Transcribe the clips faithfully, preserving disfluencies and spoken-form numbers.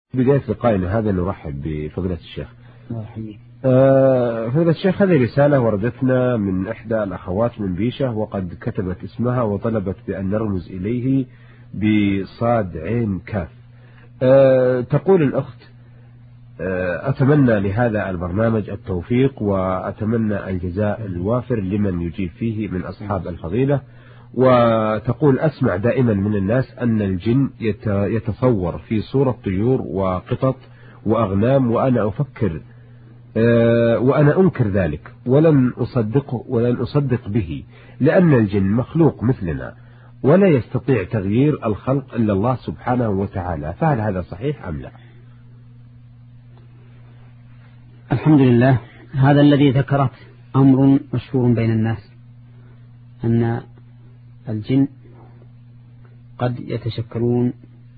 بداية لقائنا هذا نرحب بفضيلة الشيخ. آه فضيلة الشيخ، هذه رسالة وردتنا من إحدى الأخوات من بيشة، وقد كتبت اسمها وطلبت بأن نرمز إليه بصاد عين كاف. آه تقول الأخت: آه أتمنى لهذا البرنامج التوفيق، وأتمنى الجزاء الوافر لمن يجيب فيه من أصحاب الفضيلة. وتقول: أسمع دائما من الناس أن الجن يتصور في صورة طيور وقطط وأغنام، وأنا أفكر أه وأنا أنكر ذلك، ولن أصدقه ولن أصدق به، لأن الجن مخلوق مثلنا ولا يستطيع تغيير الخلق إلا الله سبحانه وتعالى، فهل هذا صحيح أم لا؟ الحمد لله. هذا الذي ذكرت أمر مشهور بين الناس، أن الجن قد يتشكلون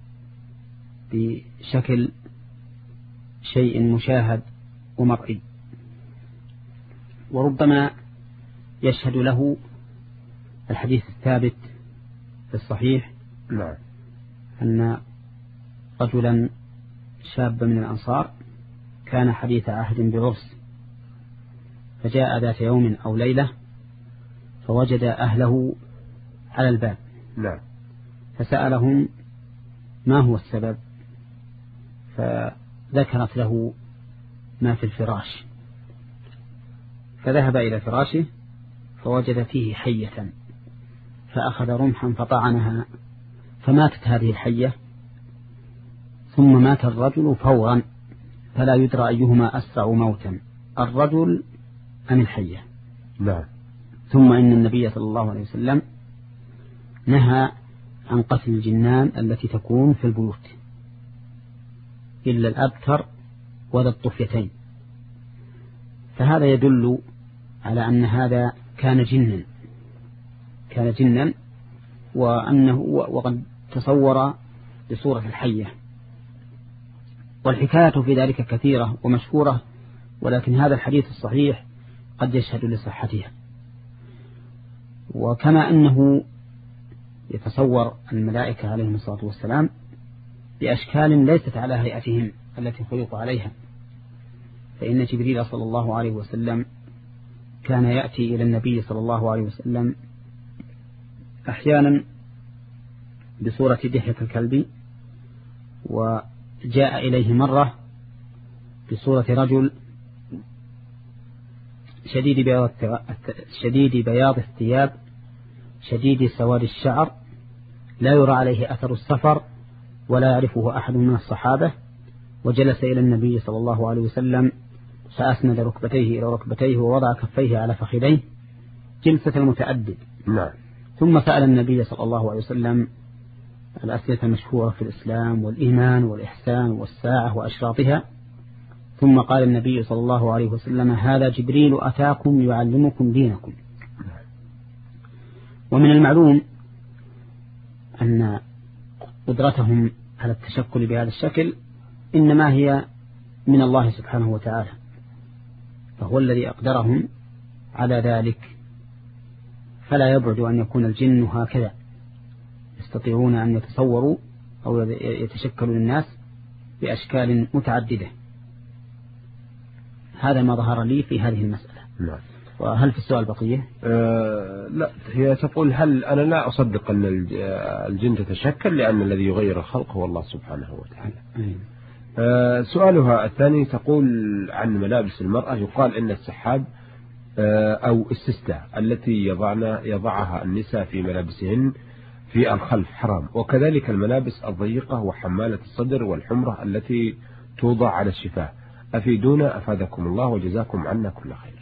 بشكل شيء مشاهد ومرئي، وربما يشهد له الحديث الثابت في الصحيح نعم أن رجلا شابا من الأنصار كان حديث عهد بعرس، فجاء ذات يوم أو ليلة فوجد أهله على الباب، نعم فسألهم ما هو السبب، فذكرت له ما في الفراش، فذهب إلى فراشه فوجد فيه حية، فأخذ رمحا فطعنها فماتت هذه الحية، ثم مات الرجل فورا، فلا يدرى أيهما أسرع موتا، الرجل أم الحية. نعم. ثم إن النبي صلى الله عليه وسلم نهى عن قتل الجنان التي تكون في البيوت إلا الأبتر وذا الطفيتين، فهذا يدل على أن هذا كان جنا كان جنا وأنه وقد تصور بصورة الحية، والحكاية في ذلك كثيرة ومشهورة، ولكن هذا الحديث الصحيح قد يشهد لصحتها. وكما أنه يتصور الملائكة عليهم الصلاة والسلام بأشكال ليست على هيئتهم التي خلقوا عليها، فإن جبريل صلى الله عليه وسلم كان يأتي إلى النبي صلى الله عليه وسلم أحيانا بصورة دحية الكلب، وجاء إليه مرة بصورة رجل شديد بياض شديد بياض الثياب شديد سواد الشعر، لا يرى عليه أثر السفر ولا يعرفه أحد من الصحابة، وجلس إلى النبي صلى الله عليه وسلم فأسند ركبتيه إلى ركبتيه ووضع كفيه على فخذيه جلسة المتأدب. نعم. ثم سأل النبي صلى الله عليه وسلم الأسئلة المشهورة في الإسلام والإيمان والإحسان والساعة وأشراطها، ثم قال النبي صلى الله عليه وسلم: هذا جبريل أتاكم يعلمكم دينكم. ومن المعلوم أن قدرتهم على التشكل بهذا الشكل إنما هي من الله سبحانه وتعالى، فهو الذي أقدرهم على ذلك، فلا يبعد أن يكون الجن هكذا، يستطيعون أن يتصوروا أو يتشكلوا للناس بأشكال متعددة. هذا ما ظهر لي في هذه المسألة. نعم. وهل في السؤال بقية؟ أه لا، هي تقول: هل أنا لا أصدق أن الجن تتشكل، لأن الذي يغير الخلق هو الله سبحانه وتعالى. أه سؤالها الثاني تقول عن ملابس المرأة: يقال إن السحاب أه أو السستة التي يضعنا يضعها النساء في ملابسهن في الخلف حرام، وكذلك الملابس الضيقة وحمالة الصدر والحمرة التي توضع على الشفاه، أفيدونا أفادكم الله وجزاكم عنا كل خير.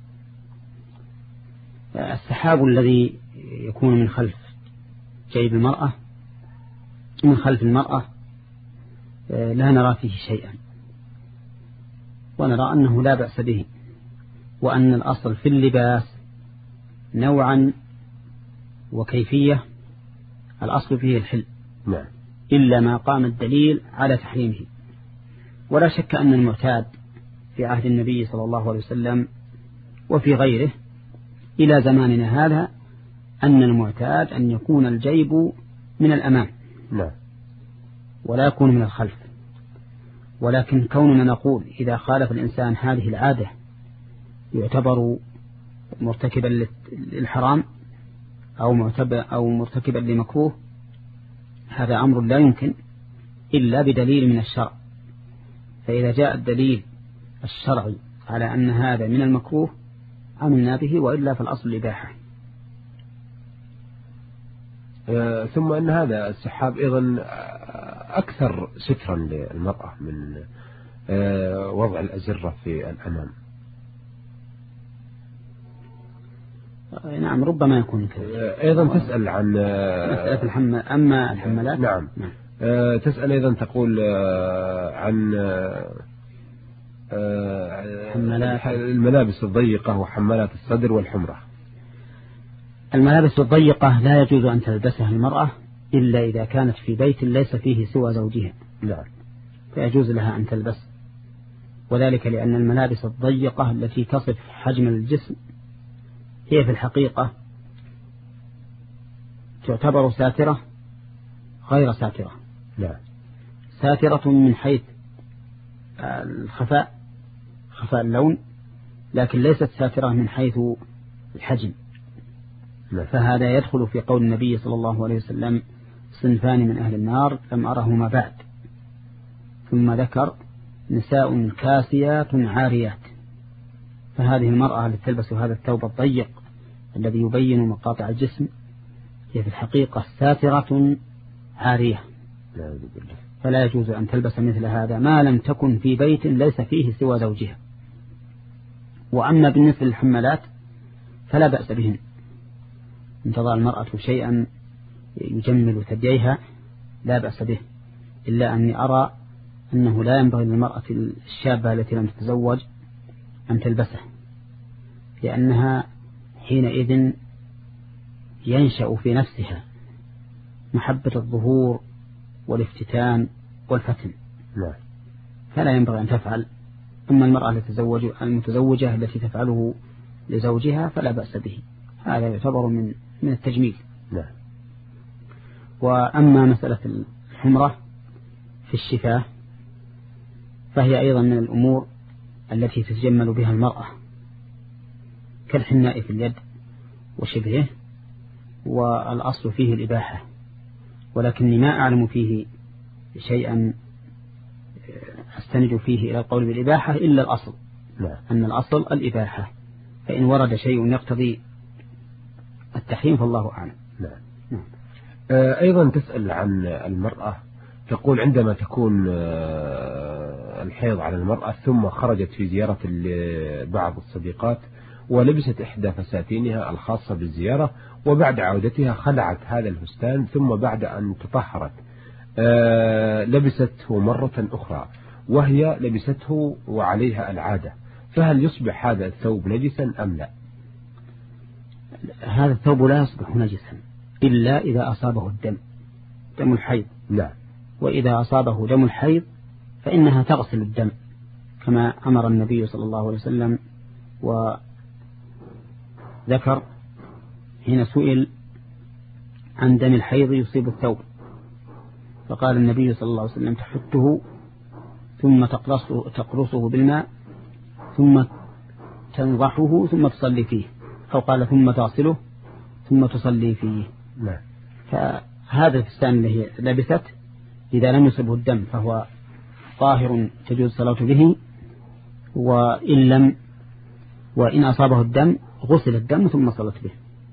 السحاب الذي يكون من خلف جيب المرأة من خلف المرأة لا نرى فيه شيئا، ونرى أنه لا بأس به، وأن الأصل في اللباس نوعا وكيفية الأصل فيه الحل، نعم، إلا ما قام الدليل على تحريمه. ولا شك أن المعتاد في عهد النبي صلى الله عليه وسلم وفي غيره إلى زماننا هذا أن المعتاد أن يكون الجيب من الأمام، نعم، ولا يكون من الخلف. ولكن كوننا نقول إذا خالف الإنسان هذه العادة يعتبر مرتكبا للحرام أو أو مرتكبا لمكروه، هذا أمر لا يمكن إلا بدليل من الشرع. فإذا جاء الدليل الشرعي على أن هذا من المكروه عملنا به، وإلا فالأصل الإباحة. آه ثم أن هذا السحاب أيضا أكثر سترا للمرأة من آه وضع الأزرة في الأمام. آه نعم ربما يكون كذا. أيضا تسأل عن مسألة الحمل. أما الحملات نعم, نعم. آه تسأل أيضا تقول آه عن آه الملابس الضيقة وحمالات الصدر والحمرة. الملابس الضيقة لا يجوز أن تلبسها المرأة إلا إذا كانت في بيت ليس فيه سوى زوجها، نعم، فيجوز لها أن تلبس، وذلك لأن الملابس الضيقة التي تصف حجم الجسم هي في الحقيقة تعتبر ساترة غير ساترة. نعم. ساترة من حيث الخفاء، خفاء اللون، لكن ليست ساترة من حيث الحجم. نعم. فهذا يدخل في قول النبي صلى الله عليه وسلم: صنفان من أهل النار لم أرهما بعد. ثم ذكر: نساء كاسيات عاريات. فهذه المرأة التي تلبس هذا الثوب الضيق الذي يبين مقاطع الجسم هي في الحقيقة ساترة عارية، فلا يجوز أن تلبس مثل هذا ما لم تكن في بيت ليس فيه سوى زوجها. وأما بالنسبة للحمالات فلا بأس بهن، إن تضع المرأة شيئا يجمل ثدييها لا بأس به، إلا أني أرى أنه لا ينبغي للمرأة الشابة التي لم تتزوج أن تلبسه، لأنها حينئذ ينشأ في نفسها محبة الظهور والافتتان والفتن، فلا ينبغي أن تفعل. أما المرأة التي المتزوجة التي تفعله لزوجها فلا بأس به، هذا يعتبر من من التجميل. نعم. وأما مسألة الحمرة في الشفاه فهي أيضا من الأمور التي تتجمل بها المرأة كالحناء في اليد وشبهه، والأصل فيه الإباحة، ولكني ما أعلم فيه شيئا أستند فيه إلى القول بالإباحة إلا الأصل. نعم. أن الأصل الإباحة، فإن ورد شيء يقتضي التحريم فالله أعلم. نعم. نعم. أيضا تسأل عن المرأة، تقول عندما تكون الحيض على المرأة ثم خرجت في زيارة بعض الصديقات ولبست إحدى فساتينها الخاصة بالزيارة، وبعد عودتها خلعت هذا الفستان، ثم بعد أن تطهرت لبسته مرة أخرى وهي لبسته وعليها العادة، فهل يصبح هذا الثوب نجسا أم لا؟ هذا الثوب لا يصبح نجسا إلا إذا أصابه الدم، دم الحيض. لا. وإذا أصابه دم الحيض فإنها تغسل الدم كما أمر النبي صلى الله عليه وسلم، وذكر حين سئل عن دم الحيض يصيب الثوب فقال النبي صلى الله عليه وسلم: تحته ثم تقرصه, تقرصه بالماء ثم تنضحه ثم تصلي فيه، أو قال ثم تغسله ثم تصلي فيه. لا. فهذا الفستان الذي لبست إذا لم يصبه الدم فهو طاهر تجوز الصلاة به، وإن لم وإن أصابه الدم غسل الدم ثم صلت به.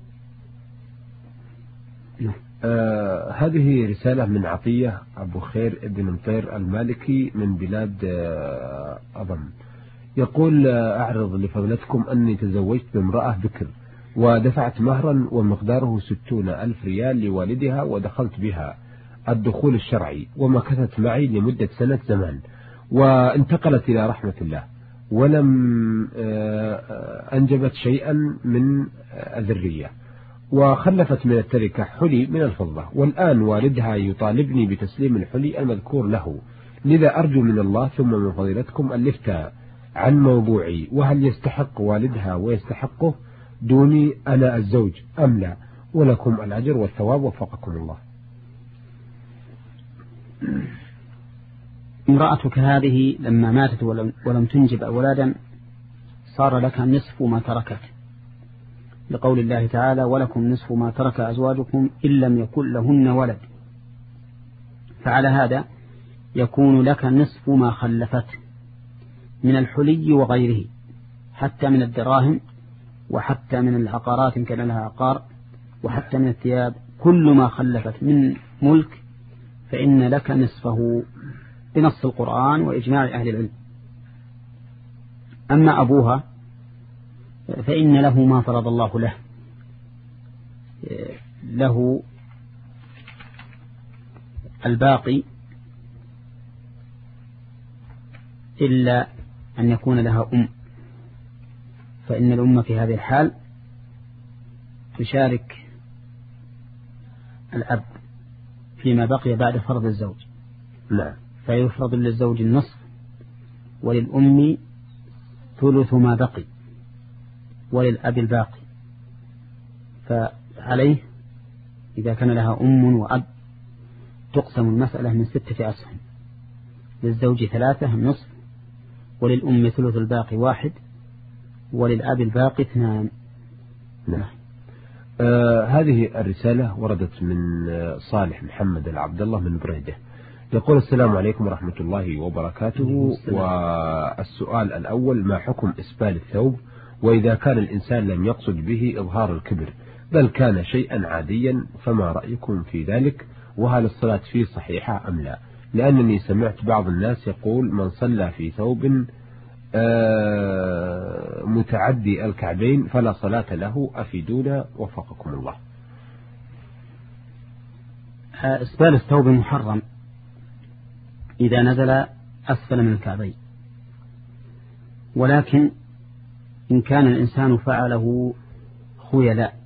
آه هذه رسالة من عطية أبو خير ابن مطير المالكي من بلاد آه أضم، يقول: أعرض لفضلتكم أني تزوجت بامرأة بكر ودفعت مهرا ومقداره ستون ألف ريال لوالدها، ودخلت بها الدخول الشرعي ومكثت معي لمدة سنة زمان، وانتقلت إلى رحمة الله، ولم أنجبت شيئا من الذرية، وخلفت من التركة حلي من الفضة، والآن والدها يطالبني بتسليم الحلي المذكور له، لذا أرجو من الله ثم من فضيلتكم الإفتاء عن موضوعي، وهل يستحق والدها ويستحقه دوني أنا الزوج أم لا؟ ولكم الأجر والثواب وفقكم الله. امرأتك هذه لما ماتت ولم, ولم تنجب أولادا صار لك نصف ما تركت، لقول الله تعالى ولكم نصف ما ترك أزواجكم إن لم يكن لهن ولد. فعلى هذا يكون لك نصف ما خلفت من الحلي وغيره، حتى من الدراهم وحتى من العقارات إن كان لها عقار، وحتى من الثياب، كل ما خلفت من ملك فإن لك نصفه بنص القرآن وإجماع أهل العلم. أما أبوها فإن له ما فرض الله له، له الباقي إلا أن يكون لها أم، فإن الأم في هذه الحال تشارك الأب فيما بقي بعد فرض الزوج. لا. فيفرض للزوج النصف وللأم ثلث ما بقي وللأب الباقي. فعليه إذا كان لها أم وأب تقسم المسألة من ستة أسهم، للزوج ثلاثة النصف، وللأم ثلث الباقي واحد، وللأب الباقي اثنان. نعم. آه هذه الرسالة وردت من صالح محمد العبد الله من بريدة، يقول السلام عليكم ورحمة الله وبركاته. والسؤال الأول: ما حكم إسبال الثوب؟ وإذا كان الإنسان لم يقصد به إظهار الكبر بل كان شيئا عاديا فما رأيكم في ذلك؟ وهل الصلاة فيه صحيحة أم لا؟ لأنني سمعت بعض الناس يقول من صلى في ثوب متعدي الكعبين فلا صلاة له، أفيدونا وفقكم الله. إسبال الثوب محرم إذا نزل أسفل من الكعبين، ولكن إن كان الإنسان فعله خيلاء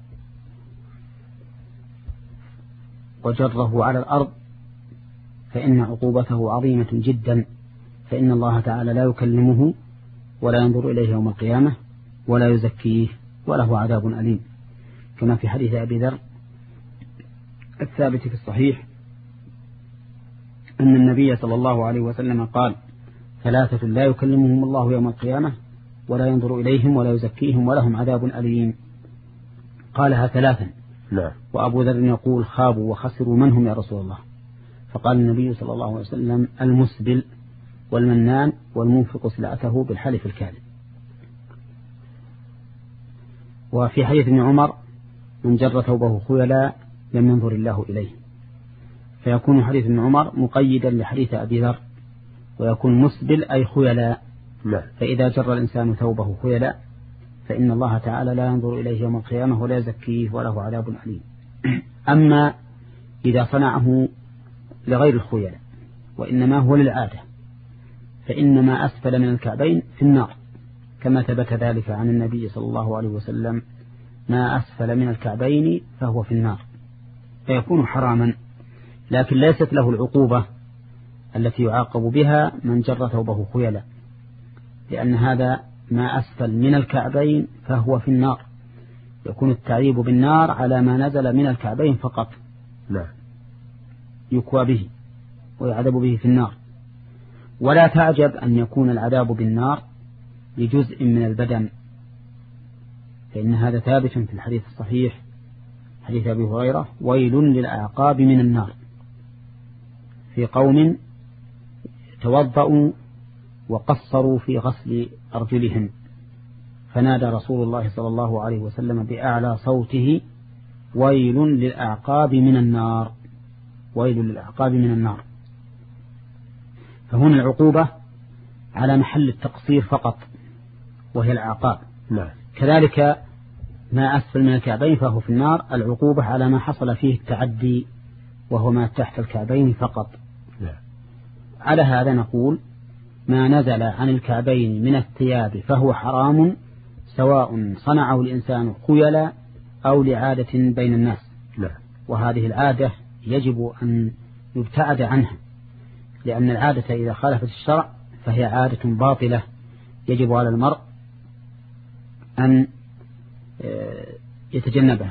وجره على الأرض فإن عقوبته عظيمة جدا، فإن الله تعالى لا يكلمه ولا ينظر إليه يوم القيامة ولا يزكيه وله عذاب أليم، كما في حديث أبي ذر الثابت في الصحيح أن النبي صلى الله عليه وسلم قال: ثلاثة لا يكلمهم الله يوم القيامة ولا ينظر إليهم ولا يزكيهم ولهم عذاب أليم. قالها ثلاثا. لا. وأبو ذر يقول: خابوا وخسروا من هم يا رسول الله؟ فقال النبي صلى الله عليه وسلم: المسبل والمنان والمنفق سلعته بالحلف الكاذب. وفي حديث ابن عمر: من جر ثوبه خيلا لم ينظر الله إليه. فيكون حديث ابن عمر مقيدا لحديث أبي ذر، ويكون مسبل أي خيلا. فإذا جر الإنسان ثوبه خيلا فإن الله تعالى لا ينظر إليه يوم القيامة ولا يزكيه وله عذاب أليم. أما إذا صنعه لغير الخيلاء وإنما هو للعادة فإن ما أسفل من الكعبين في النار، كما ثبت ذلك عن النبي صلى الله عليه وسلم: ما أسفل من الكعبين فهو في النار، فيكون حراما، لكن ليست له العقوبة التي يعاقب بها من جر ثوبه خيلا، لأن هذا ما أسفل من الكعبين فهو في النار، يكون التعذيب بالنار على ما نزل من الكعبين فقط، لا يكوى به ويعذب به في النار. ولا تعجب أن يكون العذاب بالنار لجزء من البدن، فإن هذا ثابت في الحديث الصحيح حديث أبي هريرة: ويل للأعقاب من النار، في قوم توضأوا وقصروا في غسل أرجلهم فنادى رسول الله صلى الله عليه وسلم بأعلى صوته: ويل للأعقاب من النار، ويل للأعقاب من النار. فهنا العقوبة على محل التقصير فقط وهي الأعقاب. نعم. كذلك ما أسفل من الكعبين فهو في النار، العقوبة على ما حصل فيه التعدي وهو ما تحت الكعبين فقط. نعم. على هذا نقول: ما نزل عن الكعبين من الثياب فهو حرام، سواء صنعه الإنسان خيلا أو لعادة بين الناس. نعم. وهذه العادة يجب أن يبتعد عنها، لأن العادة إذا خالفت الشرع فهي عادة باطلة يجب على المرء أن يتجنبها.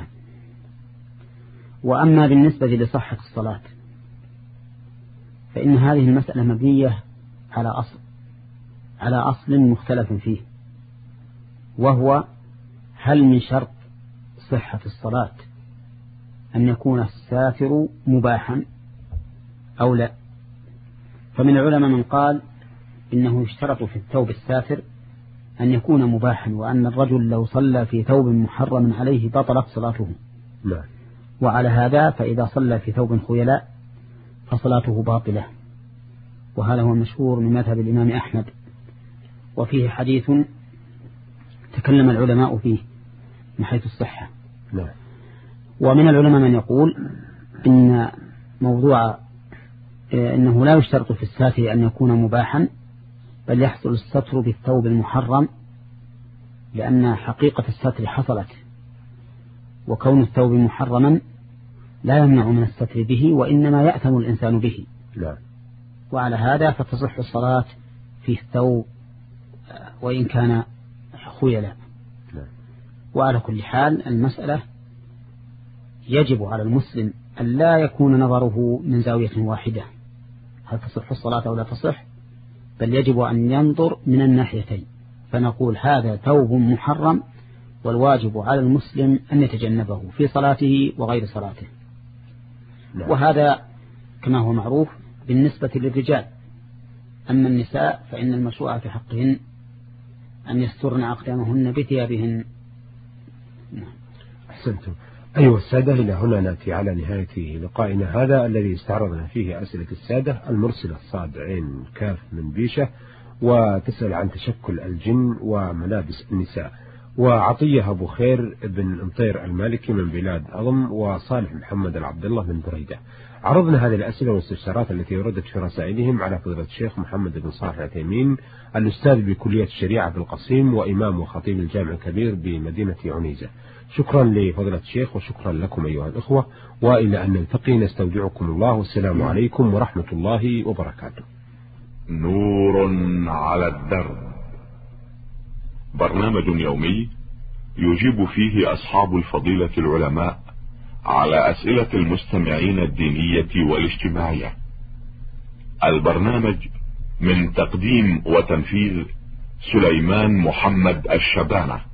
وأما بالنسبة لصحة الصلاة فإن هذه المسألة مبنية على أصل على أصل مختلف فيه، وهو هل من شرط صحة الصلاة أن يكون الساتر مباحا أو لا؟ فمن العلماء من قال إنه يشترط في الثوب الساتر أن يكون مباحا، وأن الرجل لو صلى في ثوب محرم عليه بطلت صلاته. لا. وعلى هذا فإذا صلى في ثوب خيلاء فصلاته باطلة، وهذا هو المشهور من مذهب الإمام أحمد، وفيه حديث تكلم العلماء فيه من حيث الصحة. لا. ومن العلماء من يقول إن موضوع إنه لا يشترط في الساتر أن يكون مباحا، بل يحصل الستر بالثوب المحرم، لأن حقيقة الستر حصلت، وكون الثوب محرما لا يمنع من الستر به، وإنما يأثم الإنسان به. لا. وعلى هذا فتصح الصلاة في الثوب وإن كان خيلا. وعلى كل حال المسألة يجب على المسلم أن لا يكون نظره من زاوية واحدة، هل تصح الصلاة أو لا تصح، بل يجب أن ينظر من الناحيتين، فنقول هذا ثوب محرم، والواجب على المسلم أن يتجنبه في صلاته وغير صلاته. لا. وهذا كما هو معروف بالنسبة للرجال. أما النساء فإن المشروع في حقهن أن يسترن أقدامهن بثيابهن. أحسنتم. أيها السادة، إلى هنا نأتي على نهاية لقائنا هذا الذي استعرضنا فيه أسئلة السادة. المرسلة صاد عين كاف من بيشة، وتسأل عن تشكل الجن وملابس النساء، وعطية أبو خير بن مطير المالكي من بلاد أضم، وصالح محمد العبد الله من بريدة. عرضنا هذه الأسئلة والاستفسارات التي وردت في رسائلهم على فضيلة الشيخ محمد بن صالح العثيمين، الأستاذ بكلية الشريعة بالقصيم، وإمام وخطيب الجامع الكبير بمدينة عنيزة. شكرا لفضيلة الشيخ وشكرا لكم أيها الأخوة، وإلى أن نلتقي نستودعكم الله، والسلام عليكم ورحمة الله وبركاته. نور على الدرب، برنامج يومي يجيب فيه أصحاب الفضيلة العلماء على أسئلة المستمعين الدينية والاجتماعية. البرنامج من تقديم وتنفيذ سليمان محمد الشبانة.